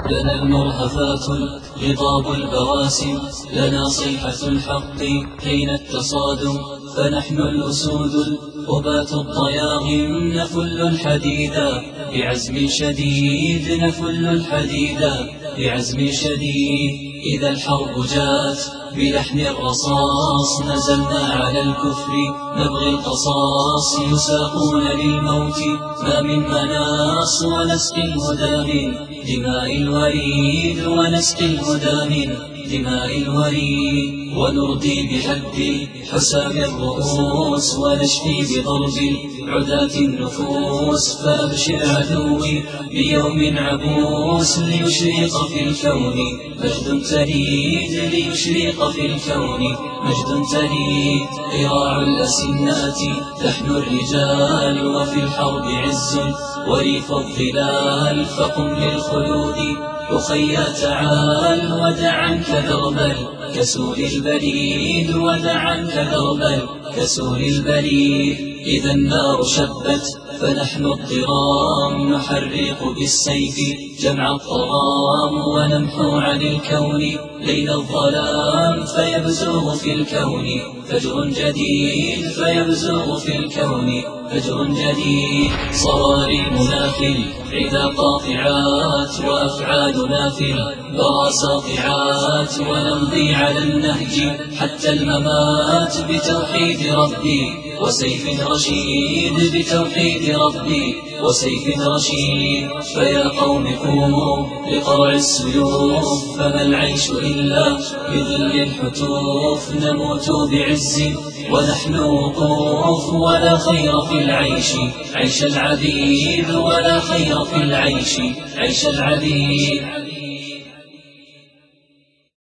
لنا المرهفات غضاب البواسم، لنا صيحة الحق حين التصادم، فنحن الأسود الأبات الضياغم، نفل الحديدا بعزم شديد، نفل الحديدا بعزم شديد. إذا الحرب جاءت بلحن الرصاص، نزلنا على الكفر نبغي القصاص، يساقون للموت ما من مناص، ونسقي الهدى من دماء الوريد، ونسقي الهدى من دماء الوريد، ونردي بحد حسام الرؤوس، ونشفي بضرب عداة النفوس. فأبشر عدوي بيوم عبوس، ليشرق في الكون مجد تريد، ليشرق في الكون مجد تريد. قراع الأسنات لحن الرجال، وفي الحرب عز وريف الظلال، فقم للخلود أخي تعال، ودع عنك درب الكسول البليد، ودع عنك درب الكسول البليد. إذا النار شبت فنحن الضرام، نحرق بالسيف جمع الطغام، ونمحو عن الكون ليل الظلام، فيبزغ في الكون فجر جديد، فيبزغ في الكون فجر جديد. صواريمنا في العدا قاطعات، وأفعالنا في البرى ساطعات، ونمضي على النهج حتى الممات، بتوحيد ربي وسيف رشيد، بتوحيد ربي وسيف رشيد. فيا قوم قوموا لقرع السيوف، فما العيش إلا بذل الحتوف، نموت بعز ونحن وقوف، ولا خير في العيش عيش العبيد، ولا خير في العيش عيش العبيد.